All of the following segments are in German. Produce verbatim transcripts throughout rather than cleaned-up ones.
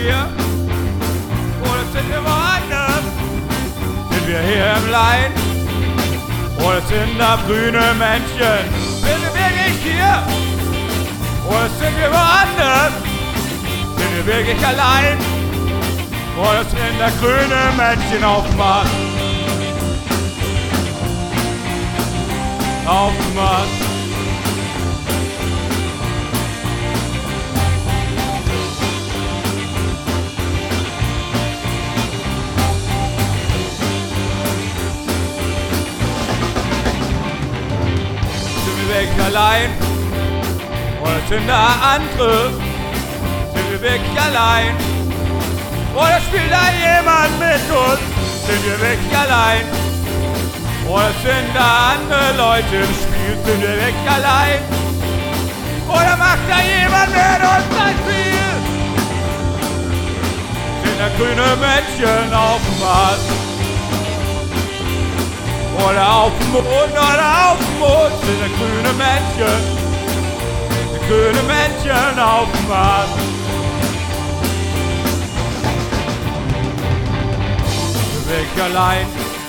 hier? Oder sind wir woanders? Sind wir hier im Lein? Oder sind da grüne Männchen? Sind wir wirklich hier? Oder sind wir woanders? Sind wir wirklich allein? Oder sind da grüne Männchen auf dem Markt? Auf dem Markt. Wirklich allein? Oder sind da andere? Sind wir wirklich allein? Oder spielt da jemand mit uns? Sind wir wirklich allein? Oder sind da andere Leute im Spiel? Sind wir wirklich allein? Oder macht da jemand mit uns ein Spiel? Sind da grüne Männchen auf dem Mars? Oder auf dem Mond, oder auf dem Mond sind da grüne Männchen, die grüne Männchen auf dem Mars. Sind wir wirklich allein?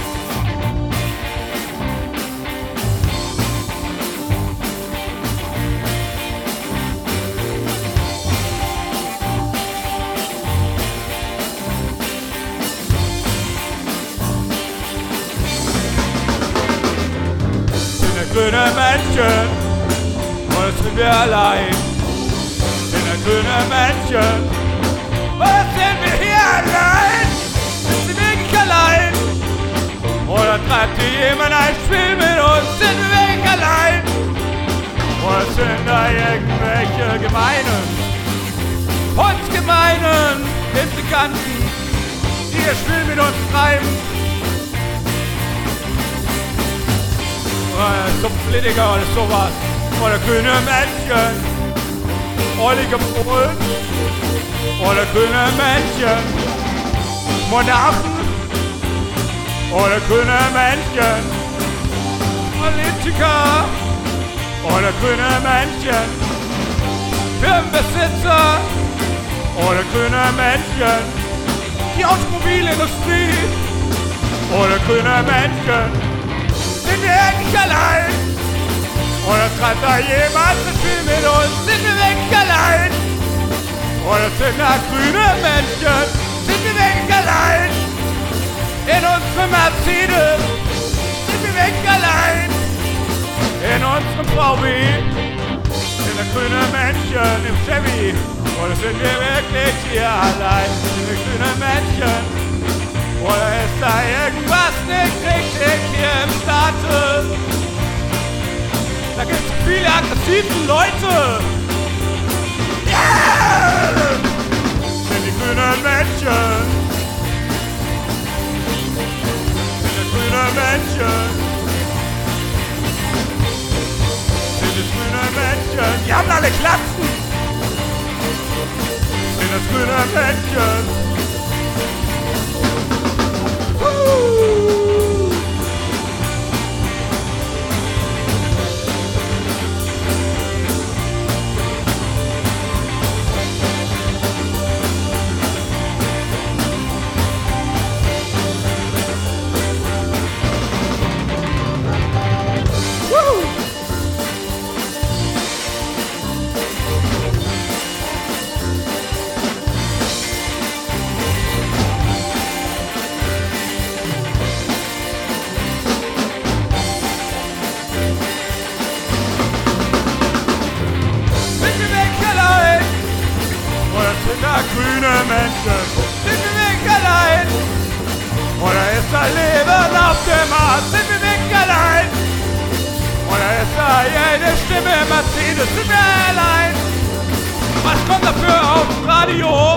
Grüne Männchen, oder sind wir allein? Sind da grüne Männchen, oder sind wir hier allein? Sind wir wirklich allein? Oder treibt hier jemand ein Spiel mit uns? Sind wir wirklich allein? Oder sind da irgendwelche Gemeinen, uns gemeinen Intriganten, die ihr Spiel mit uns treiben? Oder Politiker oder sowas. Oder grüne Männchen. Ollige Polen. Oder grüne Männchen. Monarchen. Oder grüne Männchen. Politiker. Oder grüne Männchen. Firmenbesitzer. Oder grüne Männchen. Die Automobilindustrie. Oder grüne Männchen. Sind wir wirklich allein? Oder treibt da jemand ein Spiel mit uns? Sind wir wirklich allein? Oder sind da grüne Männchen? Sind wir wirklich allein? In unserem Mercedes? Sind wir wirklich allein? In unserem V W? Sind da grüne Männchen im Chevy? Oder sind wir wirklich hier allein? Sind wir grüne Männchen? Oder ist da irgendwas nicht richtig hier im Staate? Da gibt's viele aggressive Leute. Yeah! Sind die grünen Männchen? Sind die grünen Männchen? Sind die grünen Männchen? Die haben alle Klatzen. Sind das grüne Männchen? Grüne Menschen, sind wir wirklich allein? Oder ist da Leben auf dem Mars? Sind wir wirklich allein? Oder ist da jede Stimme im Mercedes? Sind wir allein? Was kommt dafür auf dem Radio?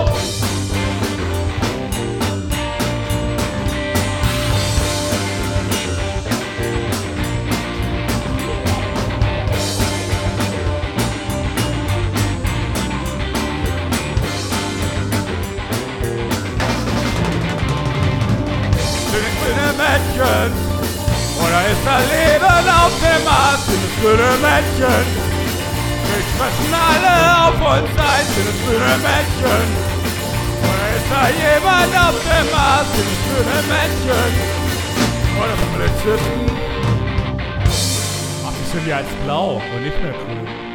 Männchen? Oder ist da Leben auf dem Mars? Sind es grüne Männchen? Wir sprechen alle auf uns ein, sind es grüne Männchen? Oder Ist da jemand auf dem Mars? Sind es schöne Menschen? Oder Polizisten? Ach, die sind ja jetzt blau und nicht mehr grün.